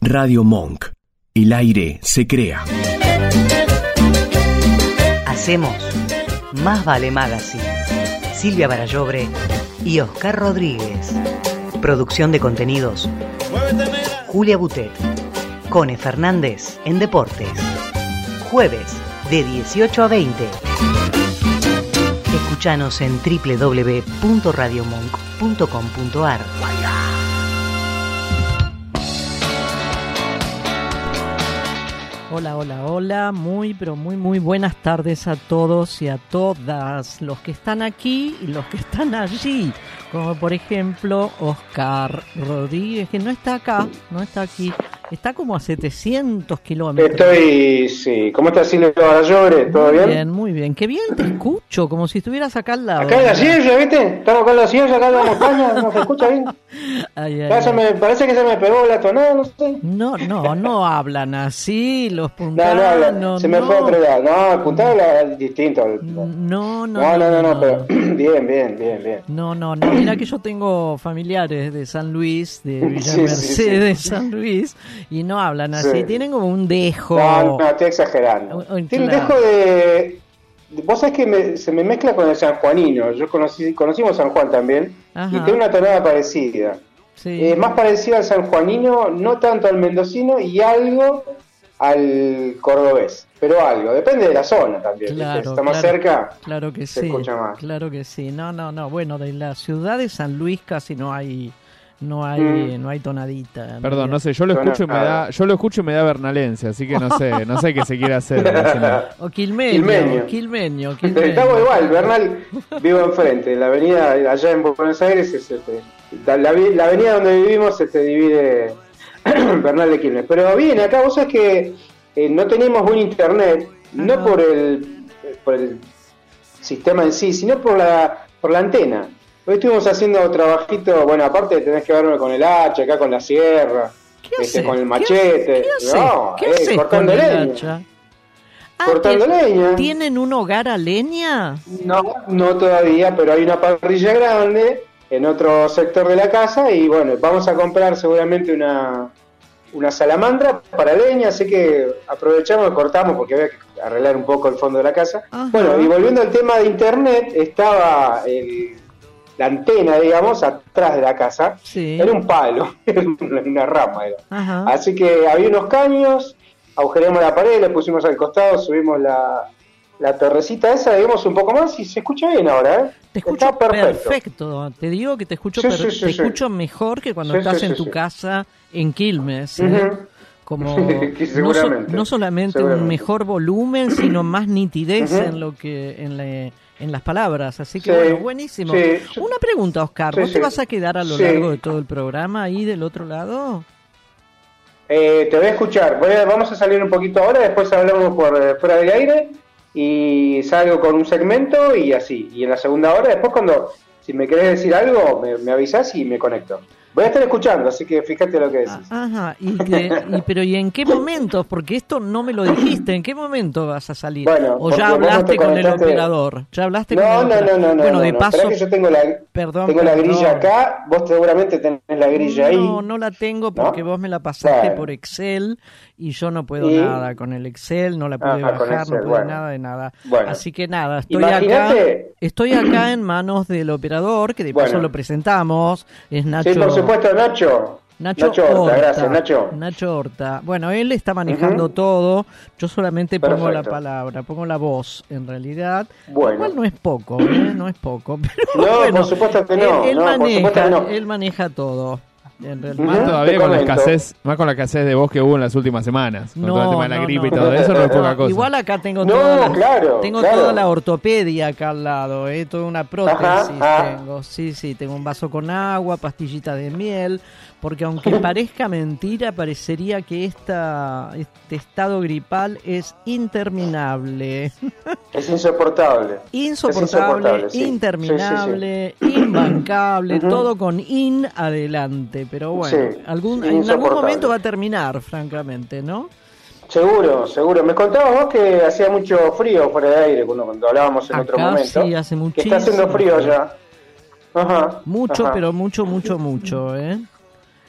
Radio Monk. El aire se crea. Hacemos Más Vale Magazine. Silvia Barallobre y Oscar Rodríguez. Producción de contenidos Julia Butet. Cone Fernández en Deportes. Jueves de 18 a 20. Escuchanos en www.radiomonk.com.ar. Hola, hola, hola, muy buenas tardes a todos y a todas los que están aquí y los que están allí, como por ejemplo Oscar Rodríguez, que no está acá, no está aquí, está como a 700 kilómetros. Sí, ¿cómo estás, Silvia Barallobre? ¿Todo bien? Muy bien, qué bien te escucho, como si estuvieras acá al lado. Acá en la silla, ¿viste? Estamos acá en la silla, acá en la montaña, ¿no se escucha bien? Parece que se me pegó la tonada, no sé. No hablan así, los puntados. No, se me fue a otro lado. No, el puntado es distinto. No, pero bien. No, mira que yo tengo familiares de San Luis, de Villa Mercedes, de San Luis, y no hablan así, tienen como un dejo. No, estoy exagerando. Tiene un dejo de... Vos sabés que se me mezcla con el sanjuanino. Conocimos San Juan también. Ajá. Y tiene una tonada parecida. Sí. Más parecida al sanjuanino, no tanto al mendocino y algo al cordobés. Pero algo, depende de la zona también. Claro, si está más cerca, claro que se sí, escucha más. Claro que sí. No. Bueno, de la ciudad de San Luis casi no hay tonadita. Perdón, no sé, yo lo escucho y me da bernalense, así que no sé qué se quiere hacer. O quilmeño. Estamos igual, Bernal vivo enfrente, la avenida allá en Buenos Aires es la avenida donde vivimos se divide Bernal de Quilmes. Pero bien, acá vos sabés que no teníamos buen internet, no por el sistema en sí, sino por la antena. Hoy estuvimos haciendo trabajito, bueno, aparte tenés que verme con el hacha, acá con la sierra, con el machete, cortando leña. Cortando leña. ¿Tienen un hogar a leña? No todavía, pero hay una parrilla grande en otro sector de la casa y bueno, vamos a comprar seguramente una salamandra para leña, así que aprovechamos y cortamos porque había que arreglar un poco el fondo de la casa. Ajá. Bueno, y volviendo al tema de internet, estaba la antena, digamos, atrás de la casa. Sí. Era un palo, una rama era. Ajá. Así que había unos caños, agujereamos la pared, le pusimos al costado, subimos la torrecita esa, digamos un poco más y se escucha bien ahora, ¿eh? Te escucho perfecto. Te digo que te escucho escucho mejor que cuando estás en tu casa en Quilmes, ¿eh? Uh-huh. Como no solamente un mejor volumen, sino más nitidez en las palabras, así que bueno, buenísimo. Una pregunta, Oscar, ¿vos te vas a quedar a lo largo de todo el programa ahí del otro lado? Te voy a escuchar, vamos a salir un poquito ahora, después hablamos por fuera del aire y salgo con un segmento y así, y en la segunda hora, después si me querés decir algo, me avisás y me conecto. Voy a estar escuchando, así que fíjate lo que decís. Ajá, pero ¿y en qué momento? Porque esto no me lo dijiste, ¿en qué momento vas a salir? Bueno, ¿O ya hablaste con el operador? ¿Ya hablaste con el operador? Bueno, de paso... Esperá que yo tengo la grilla acá, vos seguramente tenés la grilla ahí. No la tengo porque vos me la pasaste por Excel y yo no puedo nada con el Excel, no la pude bajar, Excel, no pude nada de nada. Bueno, así que nada, estoy acá en manos del operador, que de paso lo presentamos, es Nacho. Sí, por supuesto, Nacho Horta, gracias, Nacho. Nacho Horta. Bueno, él está manejando todo, yo solamente pongo la palabra, pongo la voz, en realidad. Bueno. Igual no es poco, no es poco. Pero no, por supuesto que no. Él maneja todo. Más todavía con la escasez de voz que hubo en las últimas semanas, con todo el tema de la gripe y todo eso, no es poca cosa. Igual acá tengo toda la ortopedia acá al lado, toda una prótesis tengo. Sí, tengo un vaso con agua, pastillitas de miel, porque aunque parezca mentira, parecería que este estado gripal es interminable. Es insoportable. Insoportable, interminable, imbancable, todo con adelante. Pero bueno, en algún momento va a terminar, francamente, ¿no? Seguro. Me contabas vos que hacía mucho frío fuera de aire cuando hablábamos en otro momento. Sí, hace muchísimo. Que está haciendo frío allá. Pero mucho, ¿eh?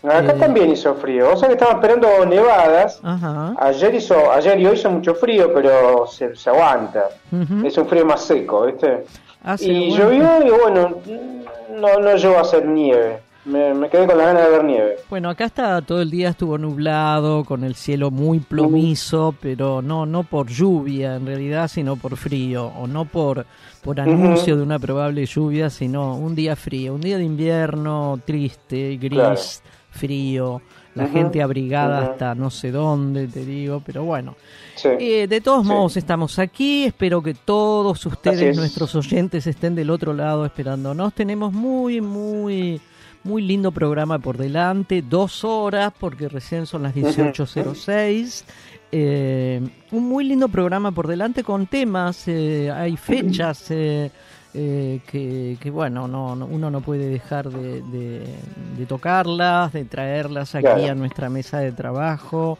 Acá también hizo frío. O sea que estamos esperando nevadas. Ajá. Ayer y hoy hizo mucho frío, pero se aguanta. Es un frío más seco, ¿viste? Y llovió y bueno, no llegó a hacer nieve. Me quedé con las ganas de ver nieve. Bueno, acá todo el día estuvo nublado, con el cielo muy plomizo, pero no por lluvia en realidad, sino por frío, o no por anuncio de una probable lluvia, sino un día frío, un día de invierno triste, gris, frío, la gente abrigada hasta no sé dónde, te digo, pero bueno. Sí. De todos modos estamos aquí, espero que todos ustedes, nuestros oyentes, estén del otro lado esperándonos. Tenemos muy lindo programa por delante, 2 horas, porque recién son las 18:06. Un muy lindo programa por delante con temas, hay fechas que bueno, uno no puede dejar de tocarlas, de traerlas aquí a nuestra mesa de trabajo.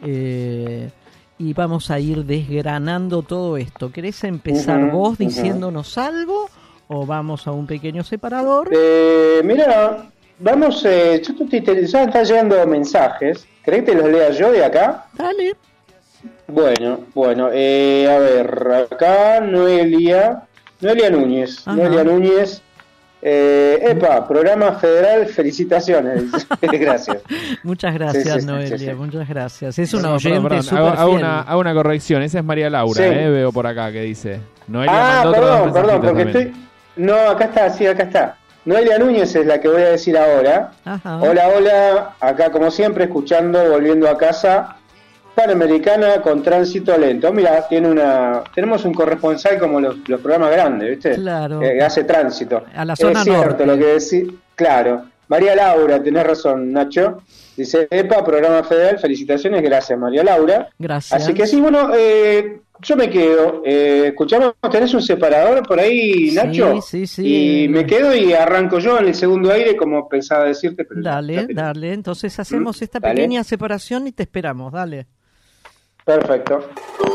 Y vamos a ir desgranando todo esto. ¿Querés empezar vos diciéndonos algo o vamos a un pequeño separador? Mira, vamos, ya están llegando mensajes. ¿Querés que te los lea yo de acá? Dale. Bueno, a ver, acá Noelia Núñez. Ajá. Noelia Núñez. Programa federal, felicitaciones. Gracias. Muchas gracias, Noelia, muchas gracias. Es una oyente súper fiel. Hago una corrección, esa es María Laura, veo por acá que dice. Noelia perdón, porque no, acá está. Noelia Núñez es la que voy a decir ahora. Ajá. Hola, acá como siempre escuchando, volviendo a casa. Panamericana con tránsito lento. Mira, tenemos un corresponsal como los programas grandes, ¿viste? Claro. Hace tránsito. A la zona es cierto norte. Lo que decís. Claro. María Laura, tenés razón, Nacho. Dice, programa federal, felicitaciones, gracias María Laura. Gracias. Así que sí, bueno, yo me quedo. Escuchamos, ¿tenés un separador por ahí, Nacho? Sí. Y me quedo y arranco yo en el segundo aire, como pensaba decirte. Pero dale. Entonces hacemos esta pequeña separación y te esperamos, dale. Perfecto.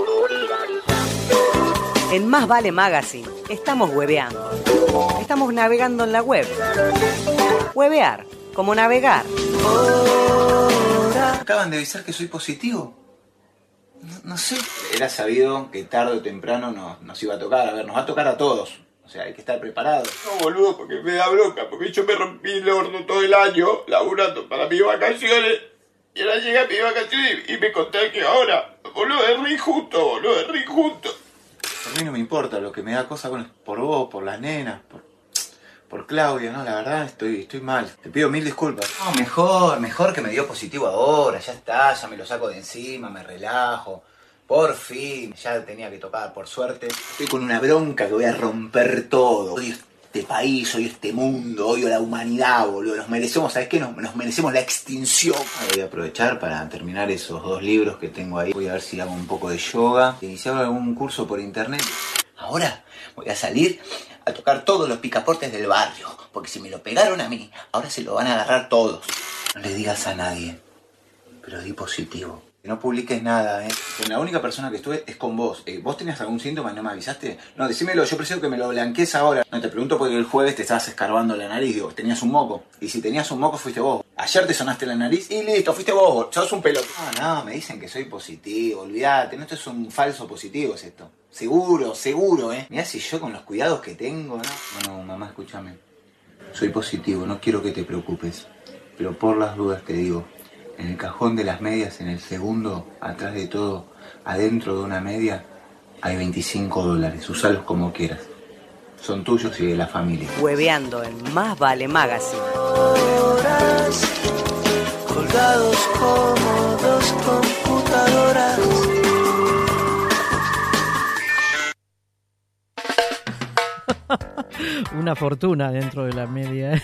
En Más Vale Magazine estamos hueveando. Estamos navegando en la web. Huevear, como navegar. Acaban de avisar que soy positivo. No sé. Era sabido que tarde o temprano nos iba a tocar. A ver, nos va a tocar a todos. O sea, hay que estar preparados. No, boludo, porque me da bronca. Porque yo me rompí el orto todo el año laburando para mis vacaciones. Y ahora llega mi vacaciones y me contagio ahora. Boludo, es re injusto. A mí no me importa, lo que me da cosa es por vos, por las nenas, por Claudia, ¿no? La verdad estoy mal. Te pido 1000 disculpas. No, mejor que me dio positivo ahora, ya está, ya me lo saco de encima, me relajo. Por fin, ya tenía que tocar, por suerte. Estoy con una bronca que voy a romper todo. Odio este país, odio este mundo, odio la humanidad, boludo. Nos merecemos, ¿sabes qué? Nos merecemos la extinción. Voy a aprovechar para terminar esos 2 libros que tengo ahí. Voy a ver si hago un poco de yoga. Iniciar algún curso por internet. Ahora voy a salir a tocar todos los picaportes del barrio. Porque si me lo pegaron a mí, ahora se lo van a agarrar todos. No le digas a nadie, pero di positivo. No publiques nada, Con la única persona que estuve es con vos. ¿Vos tenías algún síntoma y no me avisaste? No, decímelo, yo prefiero que me lo blanquees ahora. No, te pregunto porque el jueves te estabas escarbando la nariz, digo, tenías un moco. Y si tenías un moco fuiste vos. Ayer te sonaste la nariz y listo, fuiste vos, sos un pelotudo. No, me dicen que soy positivo, olvídate, no, esto es un falso positivo, es esto. Seguro, Mirá si yo con los cuidados que tengo, ¿no? Bueno, mamá, escúchame. Soy positivo, no quiero que te preocupes. Pero por las dudas te digo. En el cajón de las medias, en el segundo, atrás de todo, adentro de una media, hay $25. Usalos como quieras. Son tuyos y de la familia. Hueveando en Más Vale Magazine. Horas colgados como 2 computadoras. Una fortuna dentro de la media.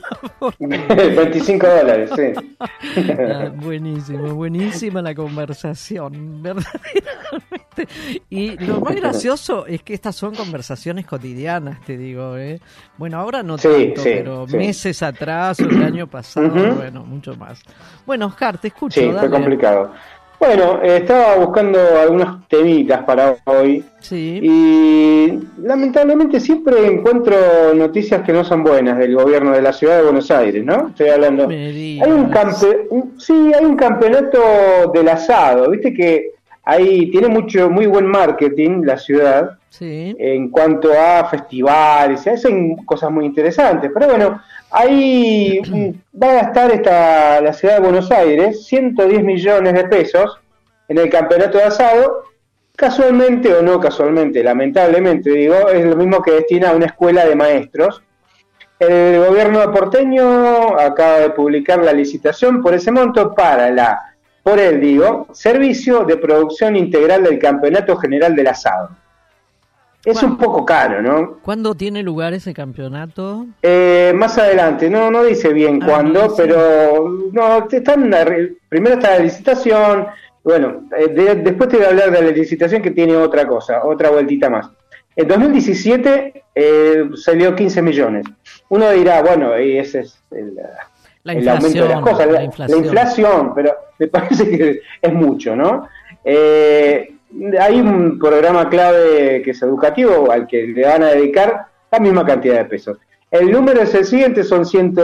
$25, sí. Buenísima la conversación, verdaderamente. Y lo más gracioso es que estas son conversaciones cotidianas, te digo, Bueno, ahora no tanto, pero meses atrás o el año pasado, bueno, mucho más. Bueno, Oscar, te escucho. Sí, dale. fue complicado. Bueno, estaba buscando algunos temitas para hoy. Sí. Y lamentablemente siempre encuentro noticias que no son buenas del gobierno de la ciudad de Buenos Aires, ¿no? Estoy hablando. Hay un campeonato del asado, viste que ahí tiene muy buen marketing la ciudad. Sí. En cuanto a festivales, se hacen cosas muy interesantes, pero bueno, ahí va a gastar la ciudad de Buenos Aires 110 millones de pesos en el campeonato de asado. Casualmente o no casualmente, lamentablemente digo, es lo mismo que destina a una escuela de maestros. El gobierno porteño acaba de publicar la licitación por ese monto para servicio de producción integral del Campeonato General del Asado. Es un poco caro, ¿no? ¿Cuándo tiene lugar ese campeonato? Más adelante, no dice bien cuándo, pero no, primero está la licitación. Bueno, después te voy a hablar de la licitación que tiene otra vueltita más. En 2017 salió 15 millones. Uno dirá, bueno, y ese es el aumento de las cosas, la inflación, pero me parece que es mucho, ¿no? Hay un programa clave que es educativo al que le van a dedicar la misma cantidad de pesos. El número es el siguiente, son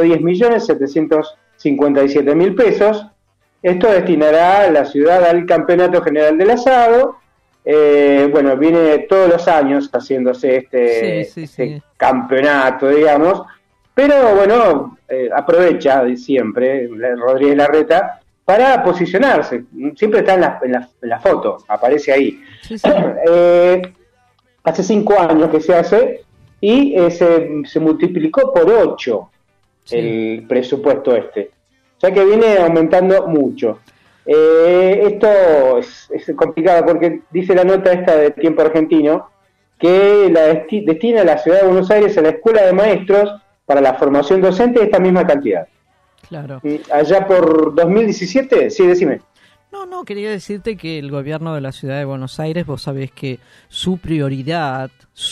110.757.000 pesos. Esto destinará a la ciudad al Campeonato General del Asado. Bueno, viene todos los años haciéndose este campeonato, digamos, pero bueno, aprovecha siempre Rodríguez Larreta para posicionarse. Siempre está en la foto, aparece ahí. Hace 5 años que se hace y se multiplicó por 8 el presupuesto o sea que viene aumentando mucho. Esto es complicado porque dice la nota esta de Tiempo Argentino que destina a la ciudad de Buenos Aires a la escuela de maestros para la formación docente esta misma cantidad. Claro. Allá por 2017, sí, decime. No, quería decirte que el gobierno de la ciudad de Buenos Aires, vos sabés que su prioridad,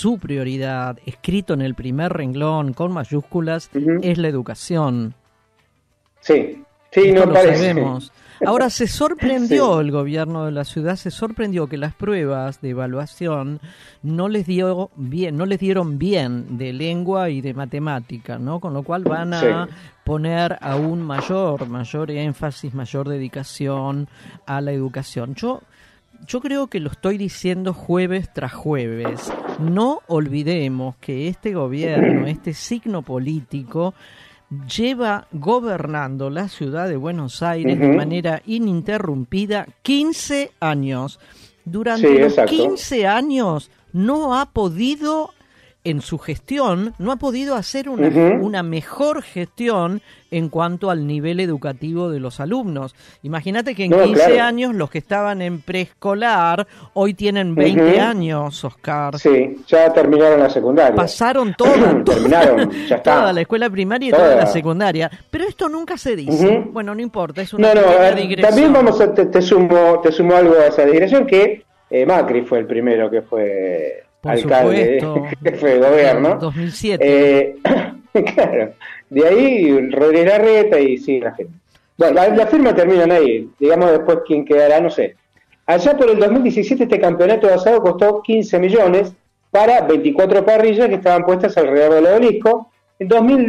escrito en el primer renglón con mayúsculas, es la educación. Sí, esto no lo parece. Sabemos. Ahora el gobierno de la ciudad se sorprendió que las pruebas de evaluación no les dieron bien de lengua y de matemática, ¿no? Con lo cual van a poner aún mayor énfasis, mayor dedicación a la educación. Yo creo que lo estoy diciendo jueves tras jueves. No olvidemos que este gobierno, este signo político, lleva gobernando la ciudad de Buenos Aires de manera ininterrumpida 15 años. Durante los 15 años no ha podido, en su gestión, hacer una mejor gestión en cuanto al nivel educativo de los alumnos. Imagínate que en 15 años los que estaban en preescolar hoy tienen 20 años, Oscar. Sí, ya terminaron la secundaria. Pasaron terminaron, ya está. Toda la escuela primaria y toda la secundaria. Pero esto nunca se dice. Bueno, no importa, es una digresión. También te sumo algo a esa digresión, que Macri fue el primero que fue alcalde, que fue gobierno. 2007. Claro. De ahí Rodríguez Larreta y sí, la gente. Bueno, la firma terminan ahí. Digamos después quién quedará, no sé. Allá por el 2017 este campeonato de asado costó 15 millones para 24 parrillas que estaban puestas alrededor del obelisco. En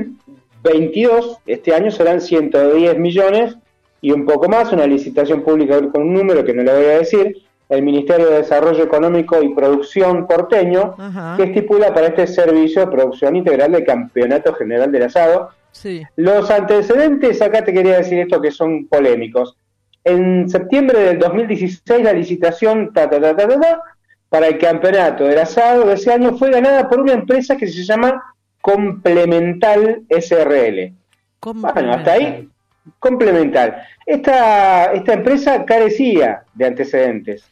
2022, este año, serán 110 millones y un poco más, una licitación pública con un número que no le voy a decir, el Ministerio de Desarrollo Económico y Producción porteño, que estipula para este servicio de producción integral del Campeonato General del Asado. Sí. Los antecedentes, acá te quería decir esto, que son polémicos. En septiembre del 2016 la licitación para el Campeonato del Asado de ese año fue ganada por una empresa que se llama Complemental SRL. Bueno, hasta ahí, Complemental. Esta empresa carecía de antecedentes.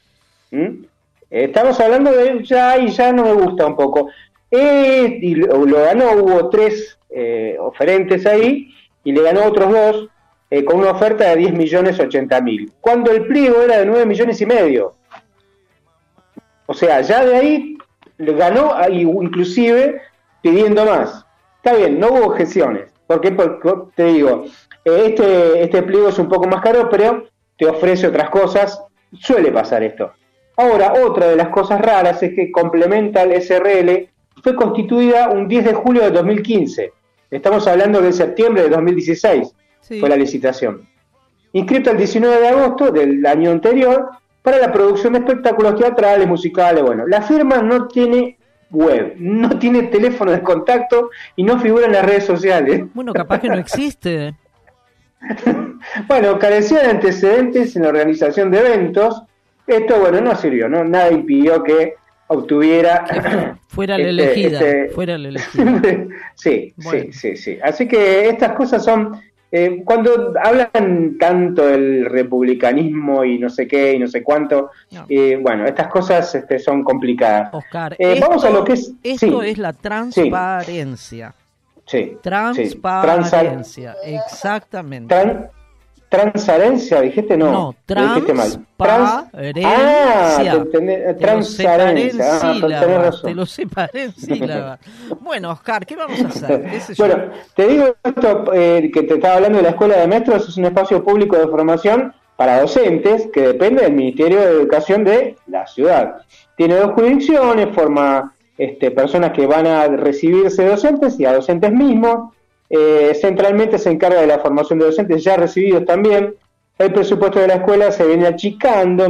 Estamos hablando de ya no me gusta un poco. Y lo ganó, hubo 3 oferentes ahí, y le ganó otros 2 con una oferta de 10.080.000, cuando el pliego era de 9 millones y medio. O sea, ya de ahí le ganó, inclusive pidiendo más. Está bien, no hubo objeciones, porque te digo, este pliego es un poco más caro, pero te ofrece otras cosas. Suele pasar esto. Ahora, otra de las cosas raras es que Complemental SRL fue constituida un 10 de julio de 2015. Estamos hablando de septiembre de 2016, sí. Fue la licitación. Inscrito el 19 de agosto del año anterior para la producción de espectáculos teatrales, musicales. Bueno, la firma no tiene web, no tiene teléfono de contacto y no figura en las redes sociales. Bueno, capaz que no existe. Bueno, carecía de antecedentes en la organización de eventos. Esto, bueno, no sirvió, ¿no? Nada impidió que obtuviera... Fuera la elegida. Sí, bueno. sí. Así que estas cosas son... cuando hablan tanto del republicanismo y no sé qué y no sé cuánto, no. Bueno, estas cosas son complicadas. Oscar, vamos a lo que es... Esto es la transparencia. Sí. Transparencia, exactamente. ¿Transparencia? ¿Dijiste? No, transparencia. Te lo separé en sílabas. Bueno, Oscar, ¿qué vamos a hacer? Bueno, te digo esto que te estaba hablando de la Escuela de Maestros, es un espacio público de formación para docentes que depende del Ministerio de Educación de la ciudad. Tiene 2 jurisdicciones, forma personas que van a recibirse docentes y a docentes mismos. Centralmente se encarga de la formación de docentes ya recibidos también. El presupuesto de la escuela se viene achicando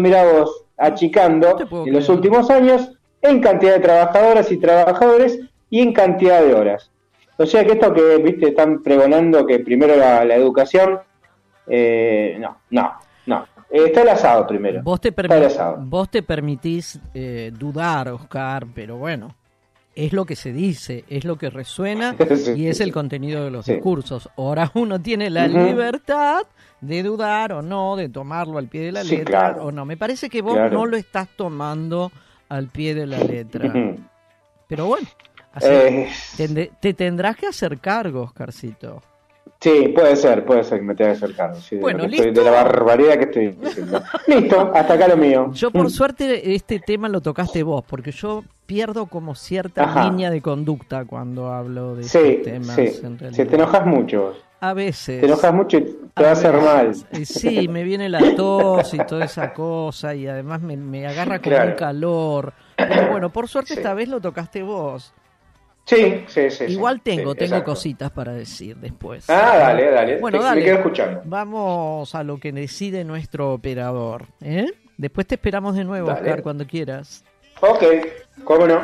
en los últimos años en cantidad de trabajadoras y trabajadores y en cantidad de horas. O sea que esto que viste están pregonando que primero la educación, no. Está el asado primero. Vos te permitís dudar, Oscar, pero bueno. Es lo que se dice, es lo que resuena y es el contenido de los discursos. Ahora uno tiene la libertad de dudar o no, de tomarlo al pie de la letra o no. Me parece que vos no lo estás tomando al pie de la letra. Pero bueno, así te tendrás que hacer cargo, Oscarcito. Sí, puede ser que me tenga que hacer cargo. Sí, bueno, de la barbaridad que estoy diciendo. Listo, hasta acá lo mío. Yo por suerte este tema lo tocaste vos, porque yo pierdo como cierta línea de conducta cuando hablo de estos temas. Sí, te enojas mucho. A veces. Te enojas mucho y te va a hacer mal. Sí, me viene la tos y toda esa cosa y además me agarra con un calor. Pero bueno, por suerte esta vez lo tocaste vos. Sí. Igual tengo cositas para decir después. Dale. Bueno, me quedo escuchando. Vamos a lo que decide nuestro operador. Después te esperamos de nuevo, Oscar, cuando quieras. Ok, cómo no.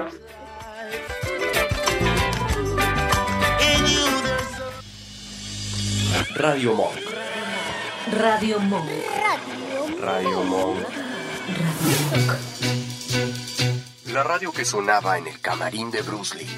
Radio Monk. Radio Monk. Radio Monk. La radio que sonaba en el camarín de Bruce Lee.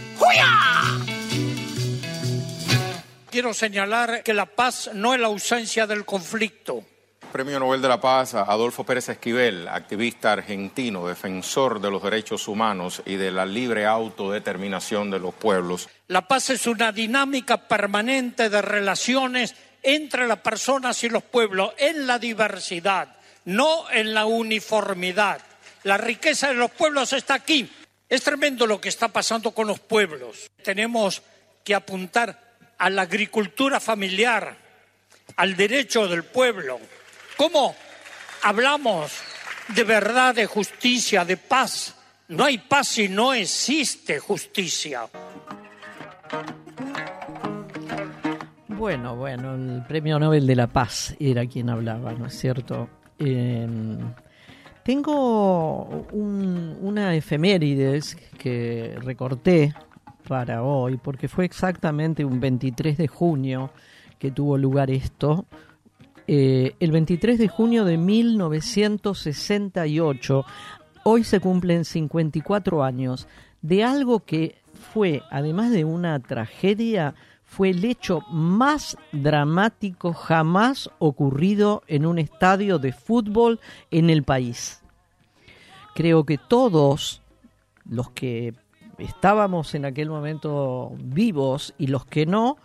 Quiero señalar que la paz no es la ausencia del conflicto. Premio Nobel de la Paz a Adolfo Pérez Esquivel, activista argentino, defensor de los derechos humanos y de la libre autodeterminación de los pueblos. La paz es una dinámica permanente de relaciones entre las personas y los pueblos en la diversidad, no en la uniformidad. La riqueza de los pueblos está aquí. Es tremendo lo que está pasando con los pueblos. Tenemos que apuntar a la agricultura familiar, al derecho del pueblo. ¿Cómo hablamos de verdad, de justicia, de paz? No hay paz si no existe justicia. Bueno, el Premio Nobel de la Paz era quien hablaba, ¿no es cierto? Tengo una efemérides que recorté para hoy, porque fue exactamente un 23 de junio que tuvo lugar esto. El 23 de junio de 1968, hoy se cumplen 54 años de algo que fue, además de una tragedia, fue el hecho más dramático jamás ocurrido en un estadio de fútbol en el país. Creo que todos los que estábamos en aquel momento vivos y los que no,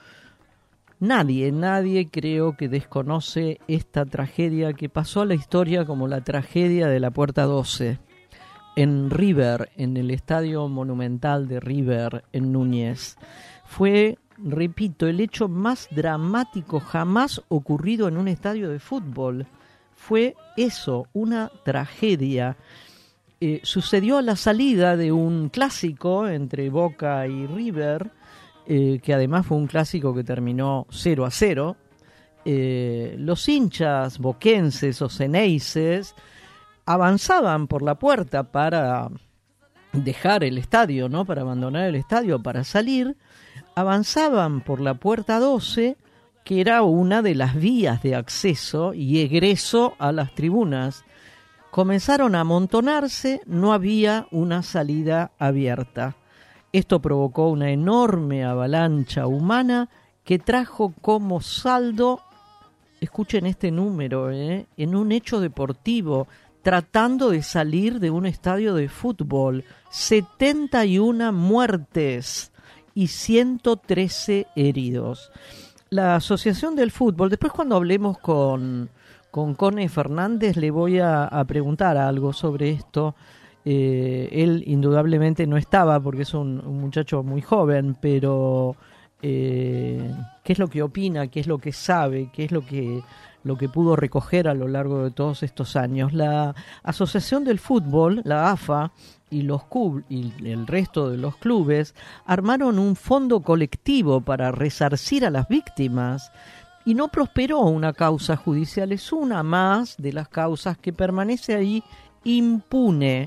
nadie creo que desconoce esta tragedia que pasó a la historia como la tragedia de la Puerta 12 en River, en el Estadio Monumental de River en Núñez. Fue, repito, el hecho más dramático jamás ocurrido en un estadio de fútbol. Fue eso, una tragedia. sucedió a la salida de un clásico entre Boca y River, que además fue un clásico que terminó 0-0. Los hinchas boquenses o ceneices avanzaban por la puerta para dejar el estadio, ¿no? Para abandonar el estadio, para salir. Avanzaban por la puerta 12, que era una de las vías de acceso y egreso a las tribunas. Comenzaron a amontonarse, no había una salida abierta. Esto provocó una enorme avalancha humana que trajo como saldo, escuchen este número, en un hecho deportivo, tratando de salir de un estadio de fútbol, 71 muertes y 113 heridos. La Asociación del Fútbol, después cuando hablemos con Cone Fernández le voy a preguntar algo sobre esto. Él indudablemente no estaba porque es un muchacho muy joven, pero qué es lo que opina, qué es lo que sabe, qué es lo que pudo recoger a lo largo de todos estos años. La Asociación del Fútbol, la AFA, y el resto de los clubes armaron un fondo colectivo para resarcir a las víctimas y no prosperó una causa judicial. Es una más de las causas que permanece ahí impune.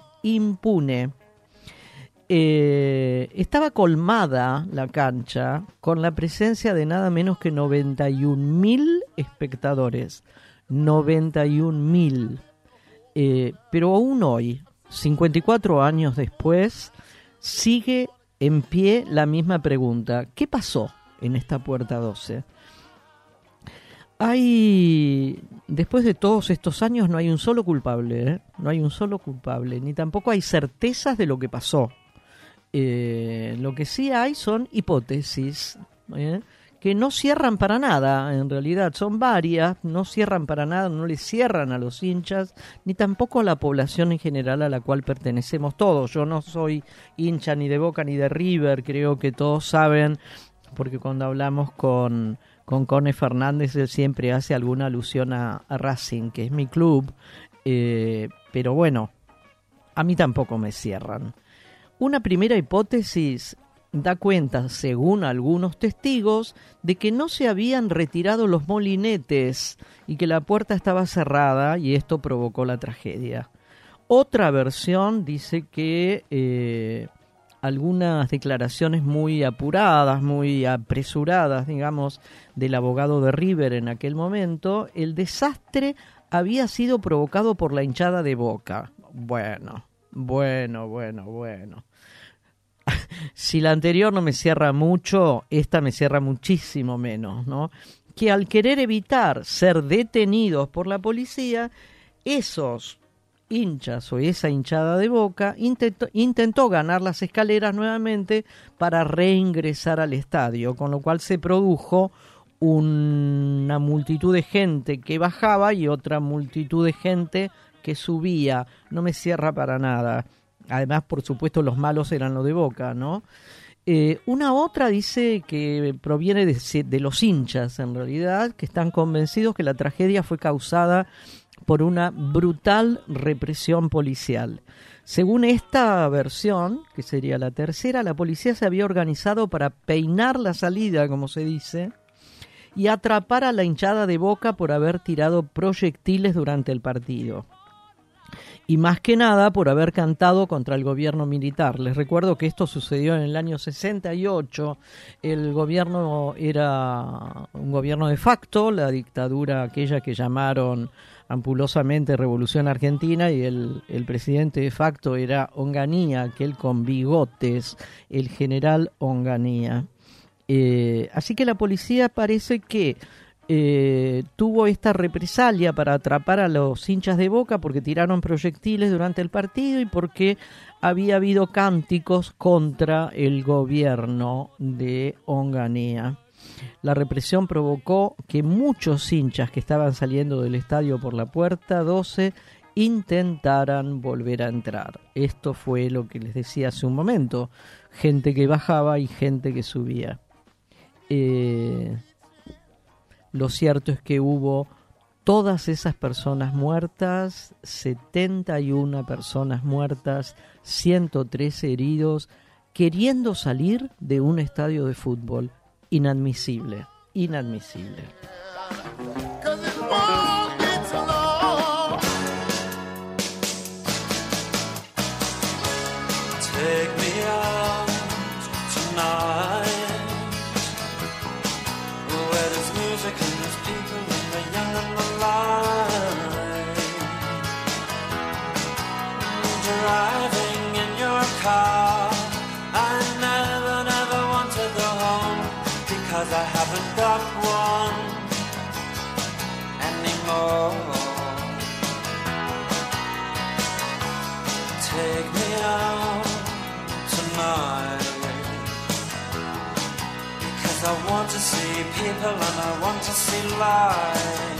Estaba colmada la cancha con la presencia de nada menos que 91.000 espectadores. 91.000. Pero aún hoy, 54 años después, sigue en pie la misma pregunta. ¿Qué pasó en esta puerta 12? Después de todos estos años no hay un solo culpable, no hay un solo culpable, ni tampoco hay certezas de lo que pasó. Lo que sí hay son hipótesis, que no cierran para nada, en realidad son varias, no cierran para nada, no le cierran a los hinchas, ni tampoco a la población en general a la cual pertenecemos todos. Yo no soy hincha ni de Boca ni de River, creo que todos saben, porque cuando hablamos con Cone Fernández, él siempre hace alguna alusión a Racing, que es mi club, pero bueno, a mí tampoco me cierran. Una primera hipótesis da cuenta, según algunos testigos, de que no se habían retirado los molinetes y que la puerta estaba cerrada y esto provocó la tragedia. Otra versión dice que algunas declaraciones muy apuradas, muy apresuradas, digamos, del abogado de River en aquel momento, el desastre había sido provocado por la hinchada de Boca. Bueno. Si la anterior no me cierra mucho, esta me cierra muchísimo menos, ¿no? Que al querer evitar ser detenidos por la policía, esos hinchas o esa hinchada de Boca intentó ganar las escaleras nuevamente para reingresar al estadio, con lo cual se produjo una multitud de gente que bajaba y otra multitud de gente que subía. No me cierra para nada. Además, por supuesto, los malos eran los de Boca, ¿no? Una otra dice que proviene de los hinchas, en realidad, que están convencidos que la tragedia fue causada por una brutal represión policial. Según esta versión, que sería la tercera, la policía se había organizado para peinar la salida, como se dice, y atrapar a la hinchada de Boca por haber tirado proyectiles durante el partido. Y más que nada por haber cantado contra el gobierno militar. Les recuerdo que esto sucedió en el año 68. El gobierno era un gobierno de facto, la dictadura aquella que llamaron ampulosamente Revolución Argentina, y el presidente de facto era Onganía, aquel con bigotes, el general Onganía. Así que la policía parece que tuvo esta represalia para atrapar a los hinchas de Boca porque tiraron proyectiles durante el partido y porque había habido cánticos contra el gobierno de Onganía. La represión provocó que muchos hinchas que estaban saliendo del estadio por la puerta 12 intentaran volver a entrar. Esto fue lo que les decía hace un momento, gente que bajaba y gente que subía. Lo cierto es que hubo todas esas personas muertas, 71 personas muertas, 113 heridos, queriendo salir de un estadio de fútbol. Inadmisible, inadmisible. Take me out tonight, where there's music and there's people and the young and the light. Driving in your car, I never want to go home, because I haven't got one anymore. Take me out tonight, because I want to see people and I want to see light.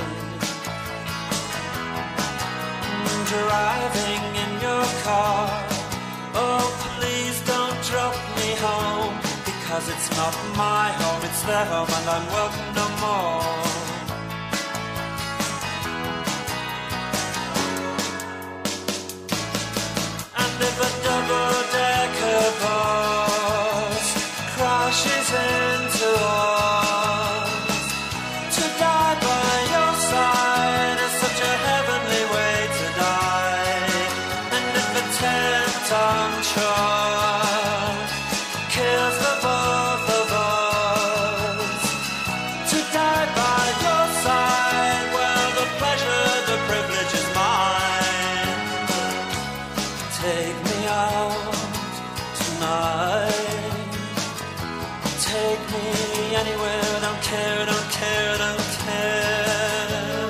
Driving in your car, oh please don't drop me home, because it's not my home, it's their home and I'm welcome no more. And if a double-decker bus crashes into us, to die by your side is such a heavenly way to die. And if a 10-ton truck kills the both of us, to die by your side, well, the pleasure, the privilege is mine. Take me out tonight, take me anywhere, don't care, don't care, don't care.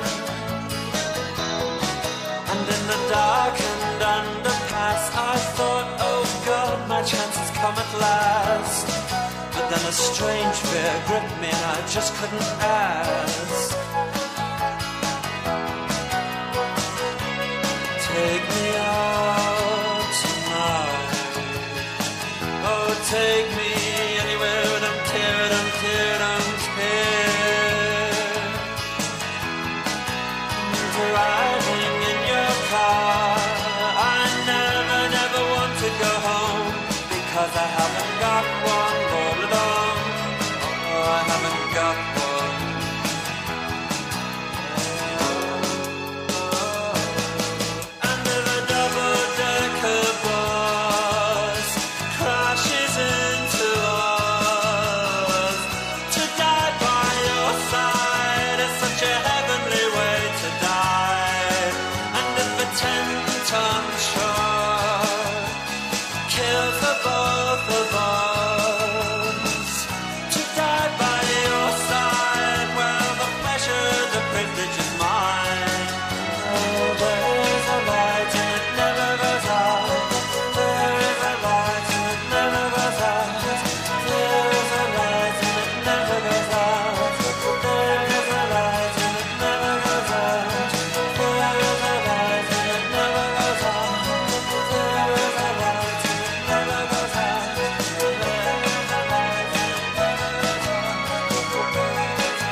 And in the darkened underpass, I thought, oh God, my chance has come at last. But then a strange fear gripped me and I just couldn't ask. Take me out tonight, oh take me anywhere, don't care, don't care, don't care. Driving in your car, I never want to go home, because I haven't got one all along. Oh, I haven't got one. And if a double-decker bus crashes into us, to die by your side is such a heavenly way to die. And if a 10-ton truck kills the both of us, to die by your side, well, the pleasure, the privilege is mine. Oh, there is a light and it never goes out. There is a light and it never goes out. There is a light and it never goes out. There is a light and it never goes out. There is a light and it never goes out. There is a light and it never goes out. There is a light and it never goes out.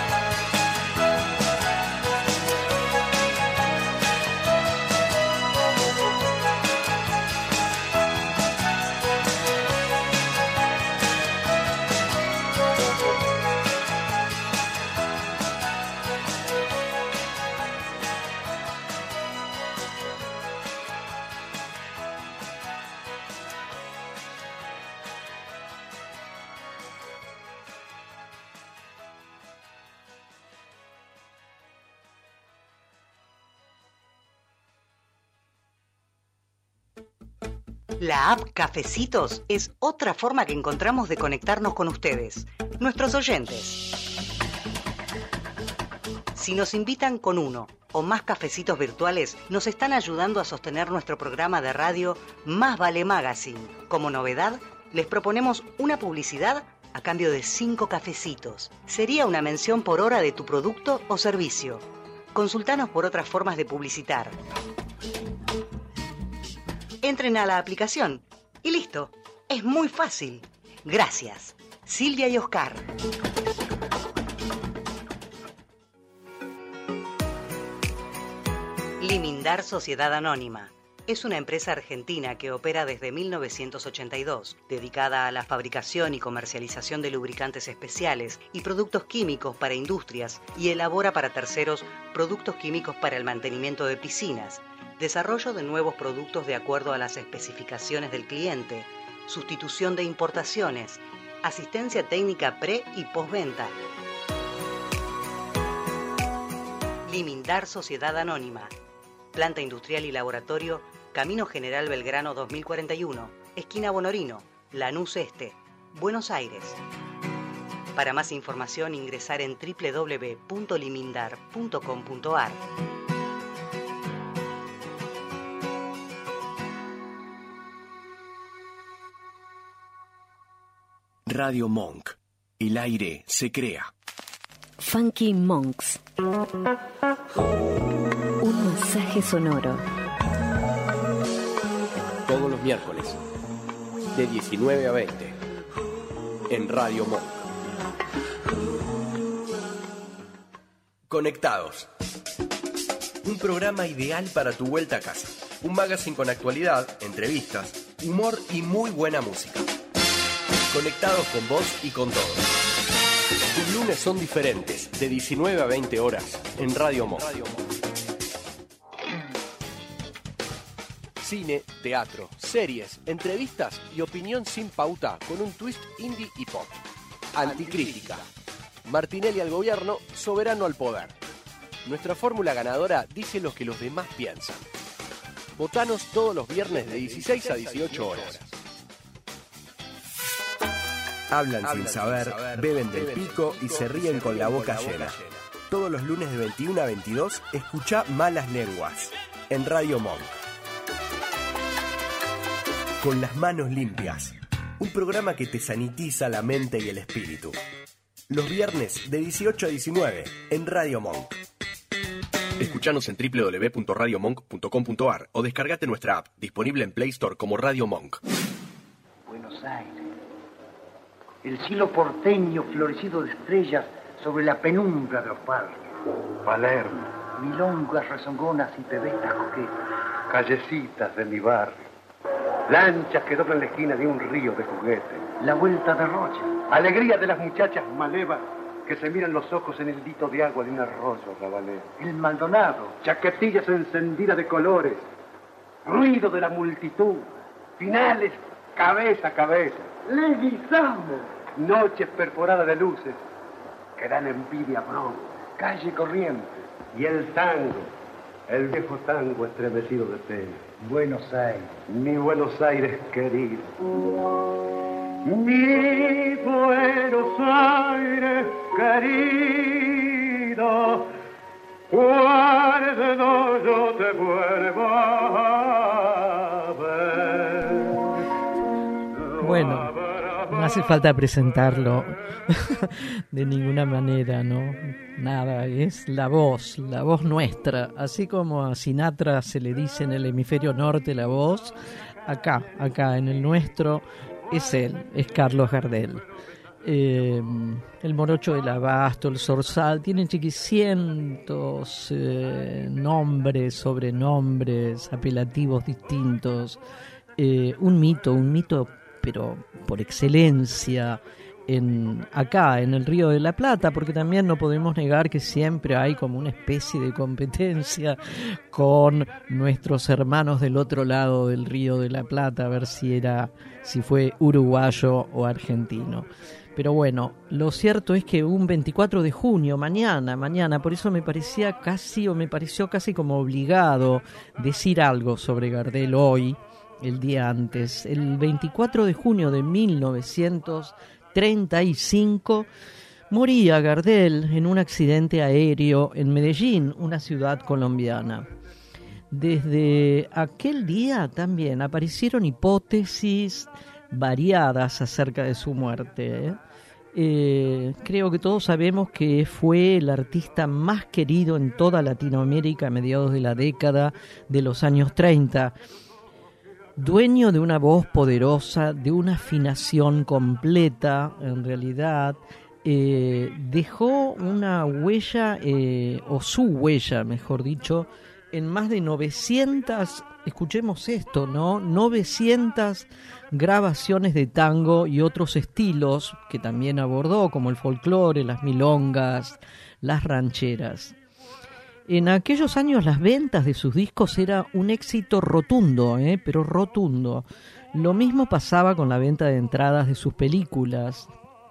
La app Cafecitos es otra forma que encontramos de conectarnos con ustedes, nuestros oyentes. Si nos invitan con uno o más cafecitos virtuales, nos están ayudando a sostener nuestro programa de radio Más Vale Magazine. Como novedad, les proponemos una publicidad a cambio de 5 cafecitos. Sería una mención por hora de tu producto o servicio. Consultanos por otras formas de publicitar. Entren a la aplicación y listo. Es muy fácil. Gracias. Silvia y Oscar. Limindar Sociedad Anónima. Es una empresa argentina que opera desde 1982, dedicada a la fabricación y comercialización de lubricantes especiales y productos químicos para industrias, y elabora para terceros productos químicos para el mantenimiento de piscinas, desarrollo de nuevos productos de acuerdo a las especificaciones del cliente, sustitución de importaciones, asistencia técnica pre- y postventa. Limindar Sociedad Anónima. Planta industrial y laboratorio, Camino General Belgrano 2041, esquina Bonorino, Lanús Este, Buenos Aires. Para más información ingresar en www.limindar.com.ar. Radio Monk. El aire se crea. Funky Monks. Un mensaje sonoro. Todos los miércoles, de 19 a 20, en Radio Monk. Conectados. Un programa ideal para tu vuelta a casa. Un magazine con actualidad, entrevistas, humor y muy buena música. Conectados con vos y con todos. Tus lunes son diferentes, de 19 a 20 horas, en Radio Monk. Cine, teatro, series, entrevistas y opinión sin pauta con un twist indie y pop. Anticrítica. Martinelli al gobierno, soberano al poder. Nuestra fórmula ganadora dice lo que los demás piensan. Votanos todos los viernes de 16 a 18 horas. Hablan sin saber, beben del pico y se ríen con la boca llena. Todos los lunes de 21 a 22, escuchá Malas Lenguas, en Radio Monk. Con las manos limpias, un programa que te sanitiza la mente y el espíritu. Los viernes de 18 a 19, en Radio Monk. Escuchanos en www.radiomonk.com.ar o descargate nuestra app, disponible en Play Store como Radio Monk. Buenos Aires. El cielo porteño florecido de estrellas sobre la penumbra de los parques. Palermo. Milongas rezongonas y pebetas coquetas. Callecitas de mi barrio. Lanchas que doblan la esquina de un río de juguete. La vuelta de Rocha. Alegría de las muchachas malevas que se miran los ojos en el dito de agua de un arroyo rabalero. El Maldonado. Chaquetillas encendidas de colores. Ruido de la multitud. Finales cabeza a cabeza. Leguizamo. Noches perforadas de luces que dan envidia pronto. Calle Corrientes. Y el tango, el viejo tango estremecido de pena. Buenos Aires. Mi Buenos Aires querido. Mi Buenos Aires querido. Cuando yo te vuelva a ver. Bueno, no hace falta presentarlo de ninguna manera, ¿no? Nada, es la voz nuestra. Así como a Sinatra se le dice en el hemisferio norte la voz, acá en el nuestro es él, es Carlos Gardel. El morocho del abasto, el zorzal, tienen chiquicientos nombres, sobrenombres, apelativos distintos. Un mito, pero por excelencia, acá en el Río de la Plata, porque también no podemos negar que siempre hay como una especie de competencia con nuestros hermanos del otro lado del Río de la Plata, a ver si fue uruguayo o argentino. Pero bueno, lo cierto es que un 24 de junio, mañana, por eso me pareció casi como obligado decir algo sobre Gardel hoy, el día antes. El 24 de junio de 1935 moría Gardel en un accidente aéreo en Medellín, una ciudad colombiana. Desde aquel día también aparecieron hipótesis variadas acerca de su muerte. Creo que todos sabemos que fue el artista más querido en toda Latinoamérica a mediados de la década de los años 30. Dueño de una voz poderosa, de una afinación completa, en realidad, dejó una huella, o su huella, mejor dicho, en más de 900, escuchemos esto, ¿no? 900 grabaciones de tango y otros estilos que también abordó, como el folclore, las milongas, las rancheras. En aquellos años las ventas de sus discos era un éxito rotundo, pero rotundo. Lo mismo pasaba con la venta de entradas de sus películas.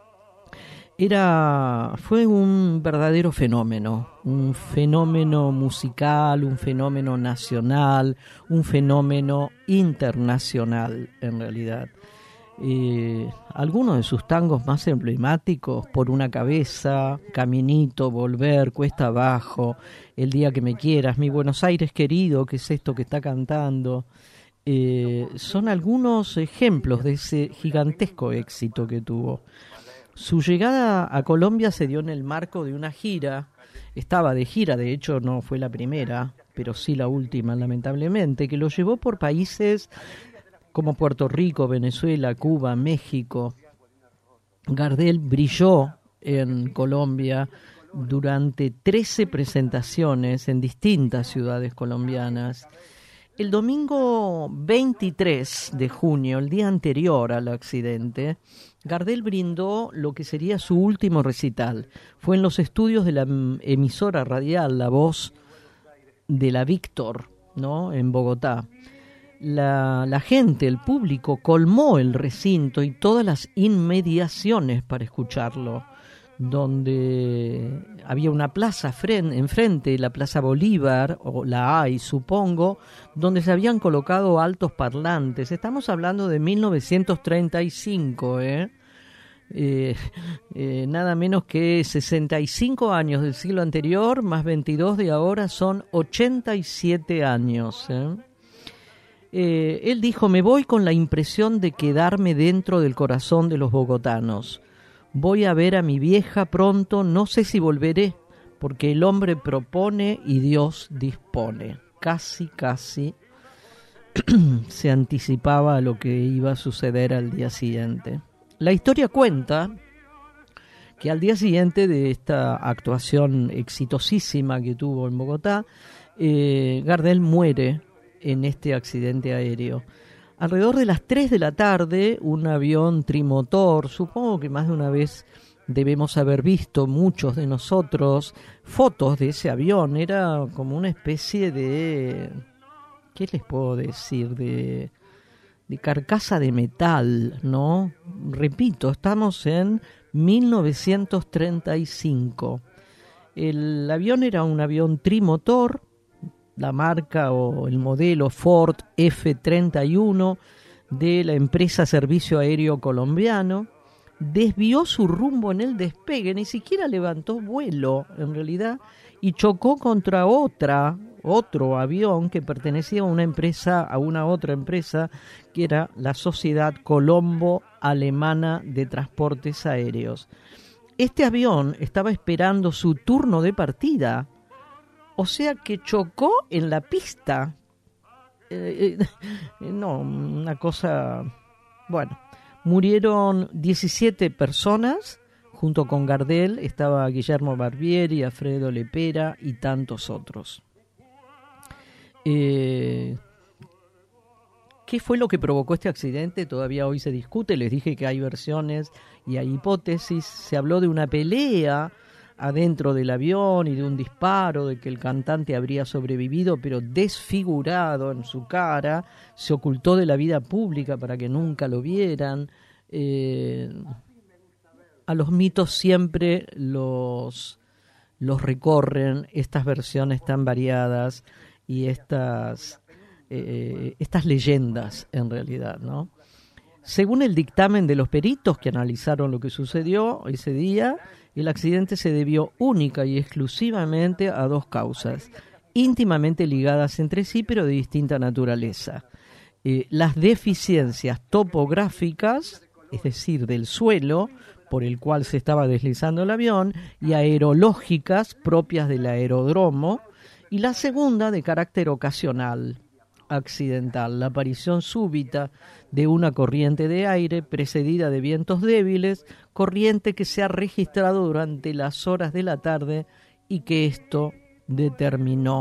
Fue un verdadero fenómeno, un fenómeno musical, un fenómeno nacional, un fenómeno internacional en realidad. Algunos de sus tangos más emblemáticos, Por una cabeza, Caminito, Volver, Cuesta abajo, El día que me quieras, Mi Buenos Aires querido, que es esto que está cantando, son algunos ejemplos de ese gigantesco éxito que tuvo. Su llegada a Colombia se dio en el marco de una gira. Estaba de gira, de hecho no fue la primera, pero sí la última, lamentablemente, que lo llevó por países como Puerto Rico, Venezuela, Cuba, México. Gardel brilló en Colombia durante 13 presentaciones en distintas ciudades colombianas. El domingo 23 de junio, el día anterior al accidente, Gardel brindó lo que sería su último recital. Fue en los estudios de la emisora radial La Voz de la Víctor, ¿no?, en Bogotá. La gente, el público, colmó el recinto y todas las inmediaciones para escucharlo, donde había una plaza enfrente, la Plaza Bolívar, o la hay, supongo, donde se habían colocado altos parlantes. Estamos hablando de 1935, nada menos que 65 años del siglo anterior, más 22 de ahora, son 87 años, Él dijo: me voy con la impresión de quedarme dentro del corazón de los bogotanos. Voy a ver a mi vieja pronto, no sé si volveré, porque el hombre propone y Dios dispone. Casi se anticipaba a lo que iba a suceder al día siguiente. La historia cuenta que al día siguiente de esta actuación exitosísima que tuvo en Bogotá, Gardel muere en este accidente aéreo. Alrededor de las 3 de la tarde, un avión trimotor, supongo que más de una vez debemos haber visto muchos de nosotros fotos de ese avión. Era como una especie de, ¿qué les puedo decir? De carcasa de metal, ¿no? Repito, estamos en 1935. El avión era un avión trimotor, la marca o el modelo Ford F-31 de la empresa Servicio Aéreo Colombiano. Desvió su rumbo en el despegue, ni siquiera levantó vuelo en realidad, y chocó contra otro avión que pertenecía a una otra empresa, que era la Sociedad Colombo Alemana de Transportes Aéreos. Este avión estaba esperando su turno de partida, o sea que chocó en la pista. No, una cosa... Bueno, murieron 17 personas. Junto con Gardel estaba Guillermo Barbieri, Alfredo Lepera y tantos otros. ¿Qué fue lo que provocó este accidente? Todavía hoy se discute. Les dije que hay versiones y hay hipótesis. Se habló de una pelea adentro del avión y de un disparo, de que el cantante habría sobrevivido pero desfigurado en su cara, se ocultó de la vida pública para que nunca lo vieran. A los mitos siempre los recorren estas versiones tan variadas y estas leyendas en realidad, ¿no? Según el dictamen de los peritos que analizaron lo que sucedió ese día, el accidente se debió única y exclusivamente a dos causas, íntimamente ligadas entre sí, pero de distinta naturaleza. Las deficiencias topográficas, es decir, del suelo por el cual se estaba deslizando el avión, y aerológicas propias del aeródromo, y la segunda de carácter ocasional, accidental, la aparición súbita de una corriente de aire precedida de vientos débiles, corriente que se ha registrado durante las horas de la tarde y que esto determinó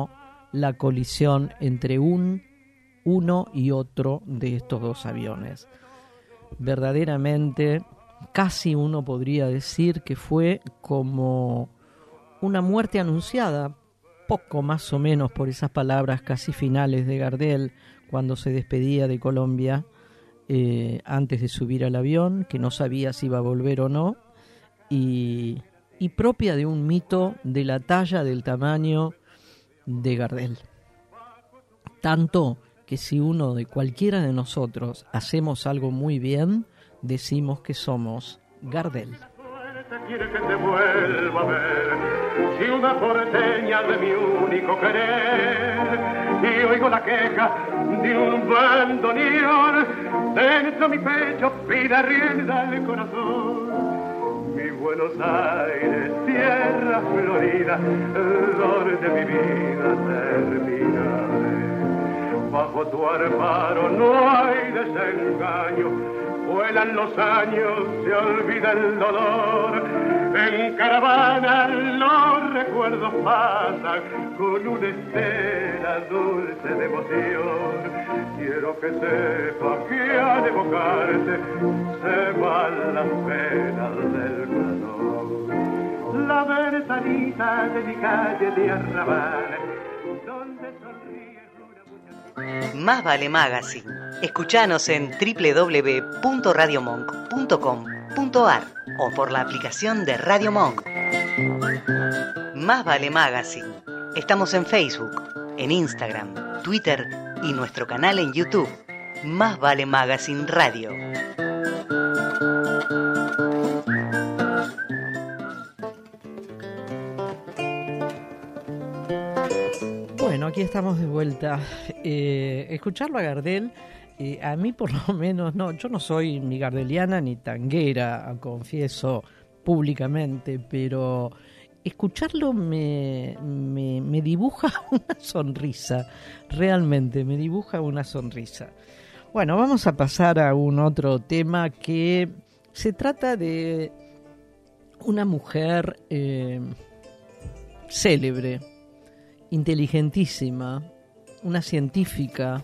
la colisión entre uno y otro de estos dos aviones. Verdaderamente, casi uno podría decir que fue como una muerte anunciada, poco más o menos por esas palabras casi finales de Gardel cuando se despedía de Colombia antes de subir al avión, que no sabía si iba a volver o no, y propia de un mito de la talla, del tamaño de Gardel. Tanto que si uno de cualquiera de nosotros hacemos algo muy bien, decimos que somos Gardel. Quiere que te vuelva a ver, si una porteña de mi único querer, y oigo la queja de un bandoneón, dentro mi pecho pide rienda el corazón. Mi Buenos Aires, tierra florida, donde mi vida terminaré. Bajo tu amparo no hay desengaño, vuelan los años, se olvida el dolor. En caravana los recuerdos pasan con una estela dulce de emoción. Quiero que sepa que al evocarte se van las penas del corazón. La ventanita de mi calle de Arrabal, donde sonríe. Más Vale Magazine. Escuchanos en www.radiomonk.com.ar o por la aplicación de Radio Monk. Más Vale Magazine. Estamos en Facebook, en Instagram, Twitter y nuestro canal en YouTube. Más Vale Magazine Radio. Bueno, aquí estamos de vuelta. Escucharlo a Gardel, a mí por lo menos, no, yo no soy ni gardeliana ni tanguera, confieso públicamente, pero escucharlo me dibuja una sonrisa, realmente me dibuja una sonrisa. Bueno, vamos a pasar a un otro tema que se trata de una mujer célebre, inteligentísima, una científica,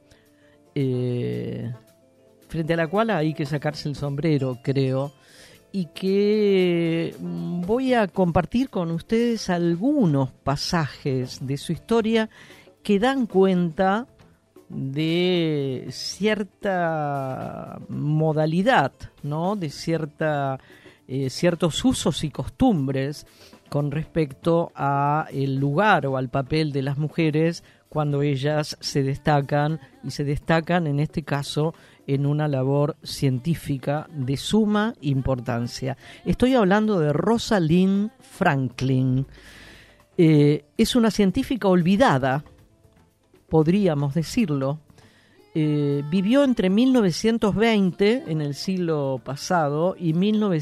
frente a la cual hay que sacarse el sombrero, creo, y que voy a compartir con ustedes algunos pasajes de su historia que dan cuenta de cierta modalidad, ¿no? De ciertos usos y costumbres con respecto a el lugar o al papel de las mujeres cuando ellas se destacan, y se destacan en este caso en una labor científica de suma importancia. Estoy hablando de Rosalind Franklin. Es una científica olvidada, podríamos decirlo. Vivió entre 1920, en el siglo pasado, y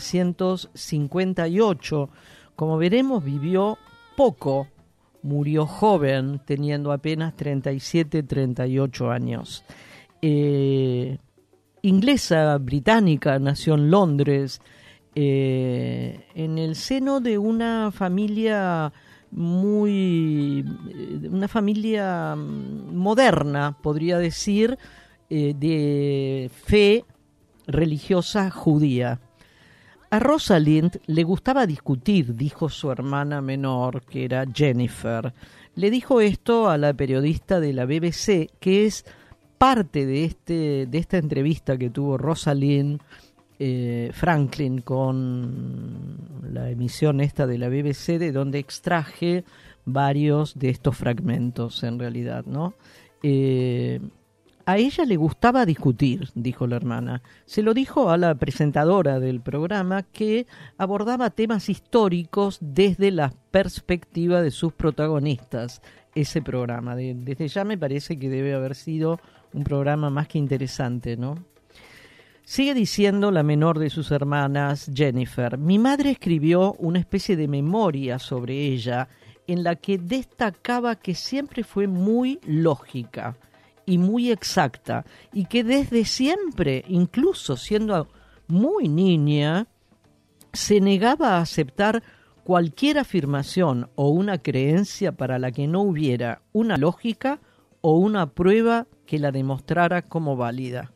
1958. Como veremos, vivió poco, murió joven, teniendo apenas 37, 38 años. Inglesa, británica, nació en Londres, en el seno de una familia moderna, podría decir, de fe religiosa judía. A Rosalind le gustaba discutir, dijo su hermana menor, que era Jennifer. Le dijo esto a la periodista de la BBC, que es parte de esta entrevista que tuvo Rosalind Franklin con la emisión esta de la BBC, de donde extraje varios de estos fragmentos, en realidad, ¿no? A ella le gustaba discutir, dijo la hermana. Se lo dijo a la presentadora del programa, que abordaba temas históricos desde la perspectiva de sus protagonistas. Ese programa, desde ya me parece que debe haber sido un programa más que interesante, ¿no? Sigue diciendo la menor de sus hermanas, Jennifer: mi madre escribió una especie de memoria sobre ella en la que destacaba que siempre fue muy lógica y muy exacta, y que desde siempre, incluso siendo muy niña, se negaba a aceptar cualquier afirmación o una creencia para la que no hubiera una lógica o una prueba que la demostrara como válida.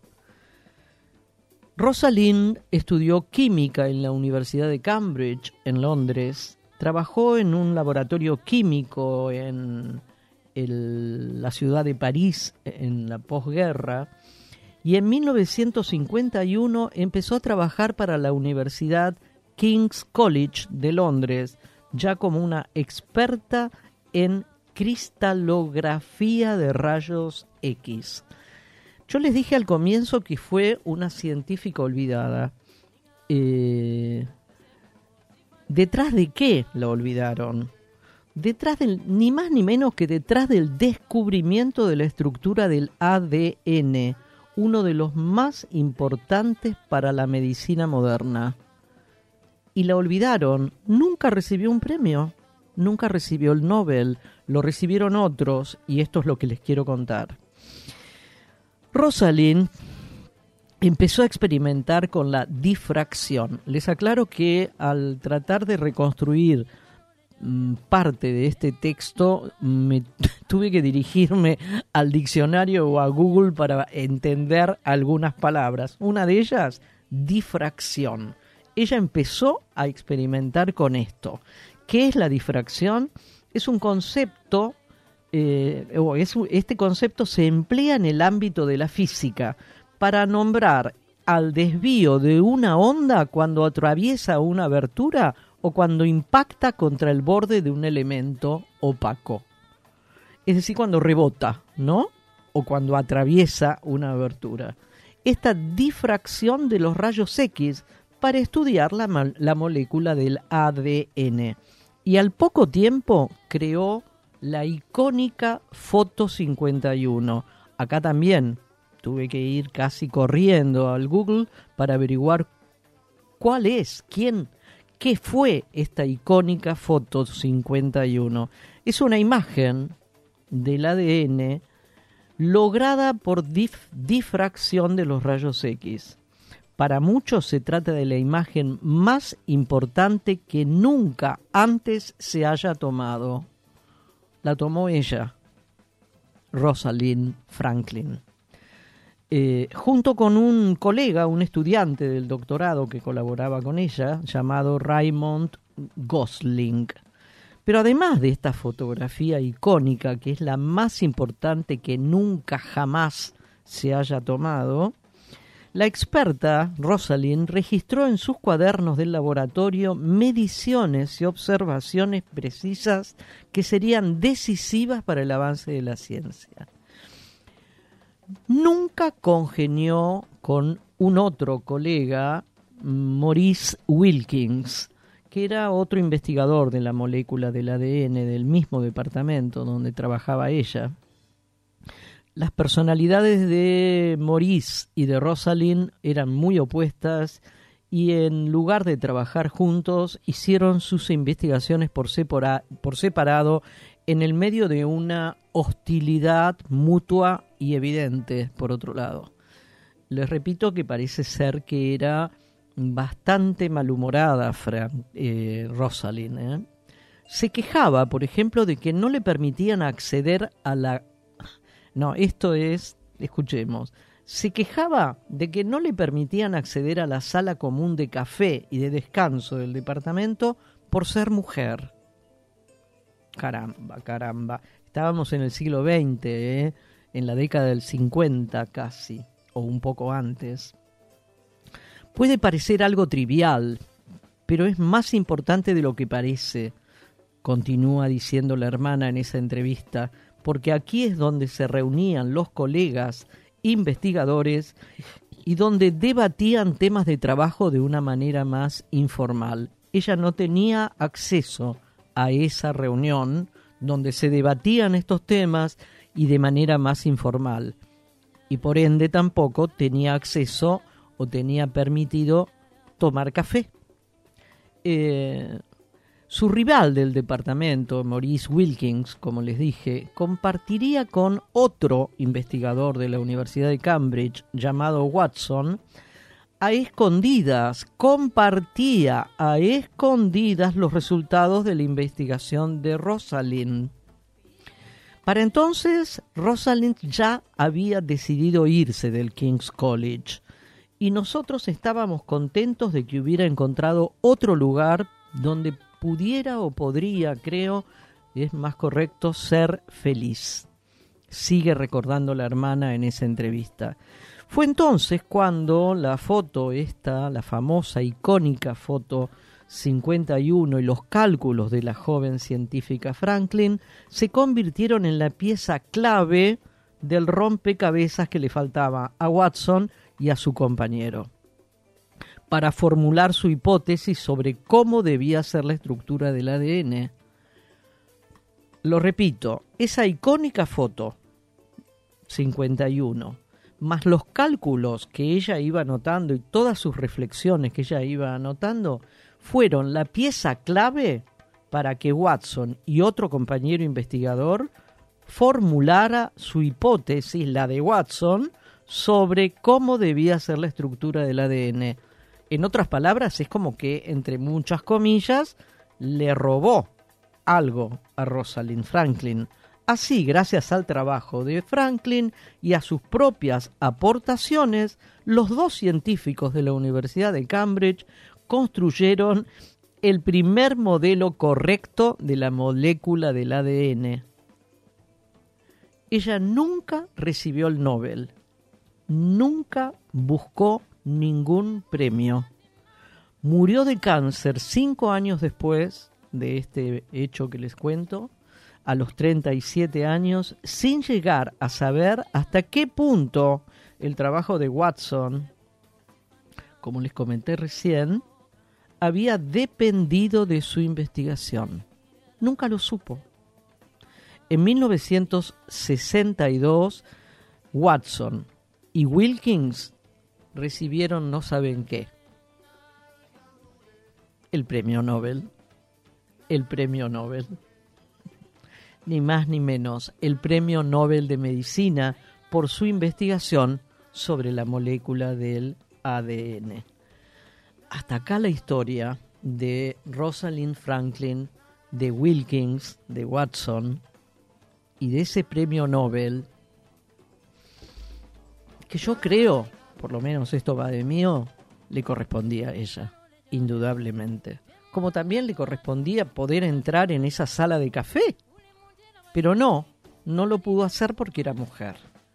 Rosalind estudió química en la Universidad de Cambridge, en Londres. Trabajó en un laboratorio químico en la ciudad de París en la posguerra. Y en 1951 empezó a trabajar para la Universidad King's College de Londres, ya como una experta en cristalografía de rayos X. Yo les dije al comienzo que fue una científica olvidada. ¿Detrás de qué la olvidaron? Ni más ni menos que detrás del descubrimiento de la estructura del ADN, uno de los más importantes para la medicina moderna. Y la olvidaron. Nunca recibió un premio, nunca recibió el Nobel, lo recibieron otros, y esto es lo que les quiero contar. Rosalind empezó a experimentar con la difracción. Les aclaro que al tratar de reconstruir parte de este texto me tuve que dirigirme al diccionario o a Google para entender algunas palabras. Una de ellas, difracción. Ella empezó a experimentar con esto. ¿Qué es la difracción? Es un concepto, este concepto se emplea en el ámbito de la física para nombrar al desvío de una onda cuando atraviesa una abertura o cuando impacta contra el borde de un elemento opaco. Es decir, cuando rebota, ¿no? O cuando atraviesa una abertura. Esta difracción de los rayos X para estudiar la molécula del ADN. Y al poco tiempo creó la icónica Foto 51. Acá también tuve que ir casi corriendo al Google para averiguar cuál es, qué fue esta icónica Foto 51. Es una imagen del ADN lograda por difracción de los rayos X. Para muchos se trata de la imagen más importante que nunca antes se haya tomado. La tomó ella, Rosalind Franklin. Junto con un colega, un estudiante del doctorado que colaboraba con ella, llamado Raymond Gosling. Pero además de esta fotografía icónica, que es la más importante que nunca jamás se haya tomado, la experta Rosalind registró en sus cuadernos del laboratorio mediciones y observaciones precisas que serían decisivas para el avance de la ciencia. Nunca congenió con un otro colega, Maurice Wilkins, que era otro investigador de la molécula del ADN del mismo departamento donde trabajaba ella. Las personalidades de Maurice y de Rosalind eran muy opuestas y en lugar de trabajar juntos hicieron sus investigaciones por separado en el medio de una hostilidad mutua y evidente, por otro lado. Les repito que parece ser que era bastante malhumorada Rosalind. Se quejaba, por ejemplo, de que no le permitían acceder a la... No, esto es... Escuchemos. Se quejaba de que no le permitían acceder a la sala común de café y de descanso del departamento por ser mujer. Caramba. Estábamos en el siglo XX, en la década del 50 casi, o un poco antes. Puede parecer algo trivial, pero es más importante de lo que parece, continúa diciendo la hermana en esa entrevista, porque aquí es donde se reunían los colegas investigadores y donde debatían temas de trabajo de una manera más informal. Ella no tenía acceso a esa reunión donde se debatían estos temas y de manera más informal, y por ende tampoco tenía acceso o tenía permitido tomar café. Su rival del departamento, Maurice Wilkins, como les dije, compartiría con otro investigador de la Universidad de Cambridge llamado Watson a escondidas, compartía a escondidas los resultados de la investigación de Rosalind. Para entonces, Rosalind ya había decidido irse del King's College y nosotros estábamos contentos de que hubiera encontrado otro lugar donde pudiera o podría, creo, es más correcto, ser feliz. Sigue recordando la hermana en esa entrevista. Fue entonces cuando la foto esta, la famosa, icónica foto 51 y los cálculos de la joven científica Franklin se convirtieron en la pieza clave del rompecabezas que le faltaba a Watson y a su compañero para formular su hipótesis sobre cómo debía ser la estructura del ADN. Lo repito, esa icónica foto 51, más los cálculos que ella iba anotando y todas sus reflexiones que ella iba anotando, fueron la pieza clave para que Watson y otro compañero investigador formulara su hipótesis, la de Watson, sobre cómo debía ser la estructura del ADN. En otras palabras, es como que, entre muchas comillas, le robó algo a Rosalind Franklin. Así, gracias al trabajo de Franklin y a sus propias aportaciones, los dos científicos de la Universidad de Cambridge construyeron el primer modelo correcto de la molécula del ADN. Ella nunca recibió el Nobel, nunca buscó ningún premio. Murió de cáncer 5 años después de este hecho que les cuento, a los 37 años, sin llegar a saber hasta qué punto el trabajo de Watson, como les comenté recién, había dependido de su investigación. Nunca lo supo. En 1962, Watson y Wilkins recibieron no saben qué. El premio Nobel. El premio Nobel. Ni más ni menos, el premio Nobel de Medicina por su investigación sobre la molécula del ADN. Hasta acá la historia de Rosalind Franklin, de Wilkins, de Watson y de ese premio Nobel que yo creo, por lo menos esto va de mío, le correspondía a ella, indudablemente. Como también le correspondía poder entrar en esa sala de café. Pero no lo pudo hacer porque era mujer.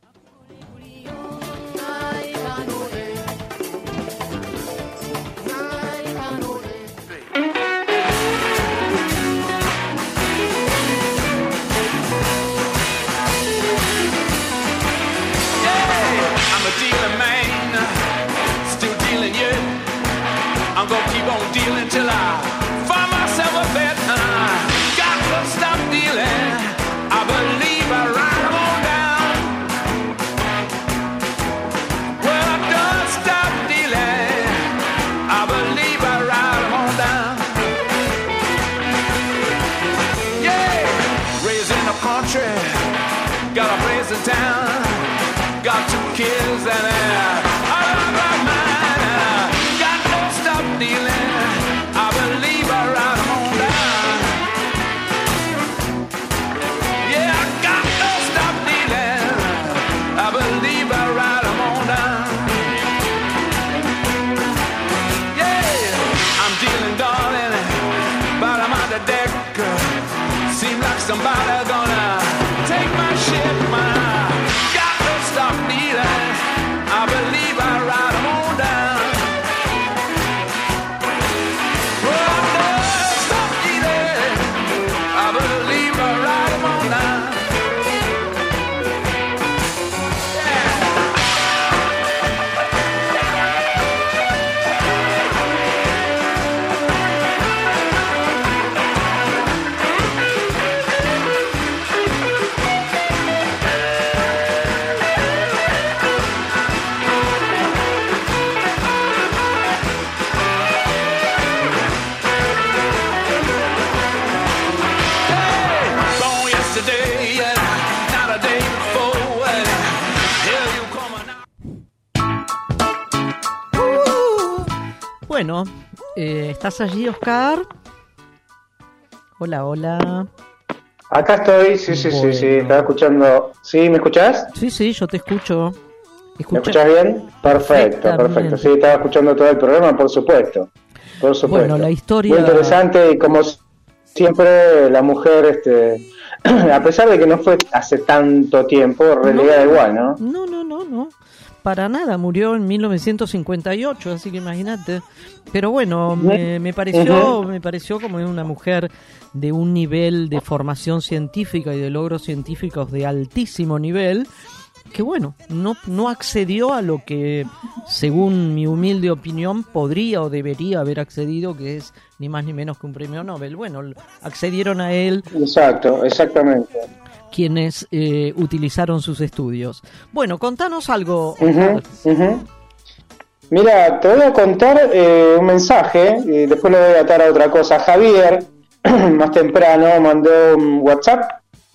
I'm gonna keep on dealing till I find myself a bed. Got to stop dealing. I believe I write them on down. Well, I done stop dealing. I believe I write them on down. Yeah, raised in the country, got a place in town, got 2 kids and I love my mind. Dealing, I believe I write them on down. Yeah, I got to stop dealing. I believe I write them on down. Yeah, I'm dealing, darling, but I'm on the deck. Seems like somebody gonna take my shit, man. Got to stop dealing. I believe I write them on down. Bueno, ¿estás allí, Oscar? Hola. Acá estoy, sí, estaba escuchando. ¿Sí, me escuchás? Sí, yo te escucho. ¿Me escuchás bien? Perfecto. Sí, estaba escuchando todo el programa, por supuesto. Bueno, la historia... Muy interesante, y como siempre, la mujer, a pesar de que no fue hace tanto tiempo, relegada igual, ¿no? No. Para nada, murió en 1958, así que imagínate. Pero bueno, me pareció como una mujer de un nivel de formación científica y de logros científicos de altísimo nivel, que bueno, no accedió a lo que, según mi humilde opinión, podría o debería haber accedido, que es ni más ni menos que un premio Nobel. Bueno, accedieron a él. Exactamente. Quienes utilizaron sus estudios. Bueno, contanos algo. Mira, te voy a contar un mensaje y después lo voy a atar a otra cosa. Javier, más temprano, mandó un WhatsApp.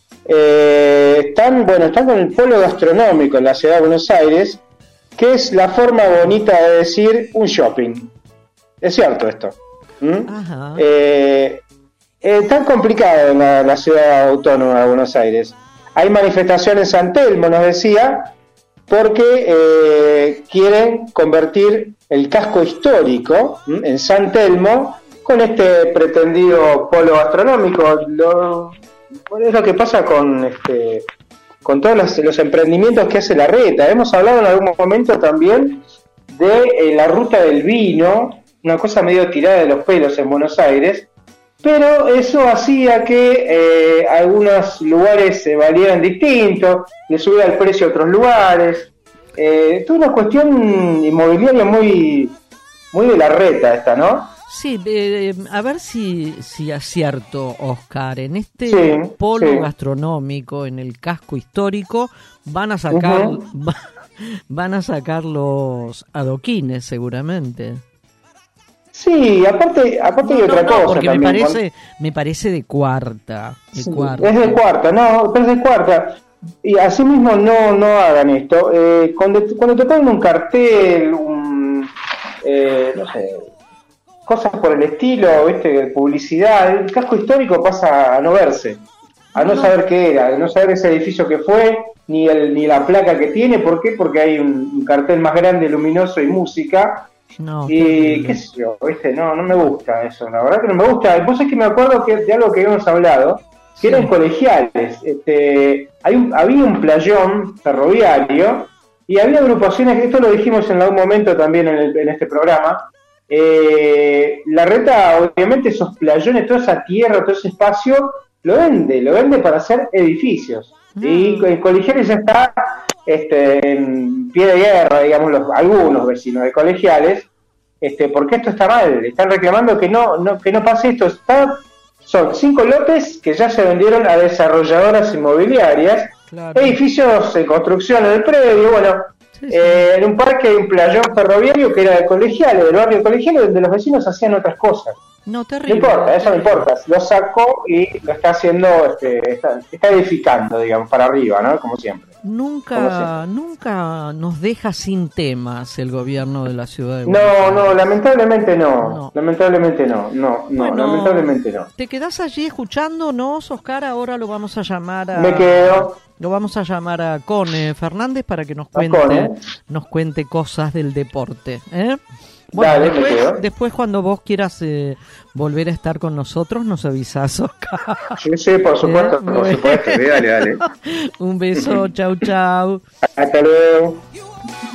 Están con el polo gastronómico en la ciudad de Buenos Aires, que es la forma bonita de decir un shopping. Es cierto esto. Ajá. Tan complicado en la ciudad autónoma de Buenos Aires. Hay manifestaciones en San Telmo, nos decía, porque quieren convertir el casco histórico en San Telmo con este pretendido polo gastronómico. Es lo que pasa con todos los emprendimientos que hace Larreta. Hemos hablado en algún momento también de la ruta del vino, una cosa medio tirada de los pelos en Buenos Aires, pero eso hacía que algunos lugares se valieran distinto, le subía el precio a otros lugares. Toda una cuestión inmobiliaria muy de Larreta esta, ¿no? Sí, a ver si acierto, Oscar. En este polo gastronómico, en el casco histórico, van a sacar los adoquines, seguramente. Sí, aparte hay otra cosa. Porque también, me parece de cuarta. Es de cuarta. Y así mismo no hagan esto. Cuando te ponen un cartel, no sé, cosas por el estilo, ¿viste? Publicidad, el casco histórico pasa a no verse, a no saber qué era, a no saber ese edificio que fue, ni la placa que tiene. ¿Por qué? Porque hay un cartel más grande, luminoso y música. Y qué sé yo, ¿viste? No me gusta eso, la verdad que no me gusta. Vos es que me acuerdo de algo que habíamos hablado, que eran colegiales. Había un playón ferroviario y había agrupaciones, esto lo dijimos en algún momento también en este programa. Larreta, obviamente, esos playones, toda esa tierra, todo ese espacio, lo vende para hacer edificios. Y en Colegiales ya está en pie de guerra, digamos, algunos vecinos de Colegiales, porque esto está mal. Están reclamando que no pase esto. Son 5 lotes que ya se vendieron a desarrolladoras inmobiliarias, edificios en construcción en el predio, en un parque hay un playón ferroviario que era de Colegiales, del barrio Colegiales, donde los vecinos hacían otras cosas. No, terrible. No importa, eso no importa. Lo sacó y lo está haciendo, está edificando, digamos, para arriba, ¿no? Como siempre. Nunca nos deja sin temas el gobierno de la ciudad de Buenos Aires. No, lamentablemente no. Lamentablemente no. Lamentablemente no. ¿Te quedás allí escuchándonos, Oscar? Ahora lo vamos a llamar Me quedo. Lo vamos a llamar a Cone Fernández para que nos cuente cosas del deporte, ¿eh? Bueno, dale, después cuando vos quieras volver a estar con nosotros, nos avisás, Oscar. Sí, por supuesto, dale. Un beso, chau. Hasta luego.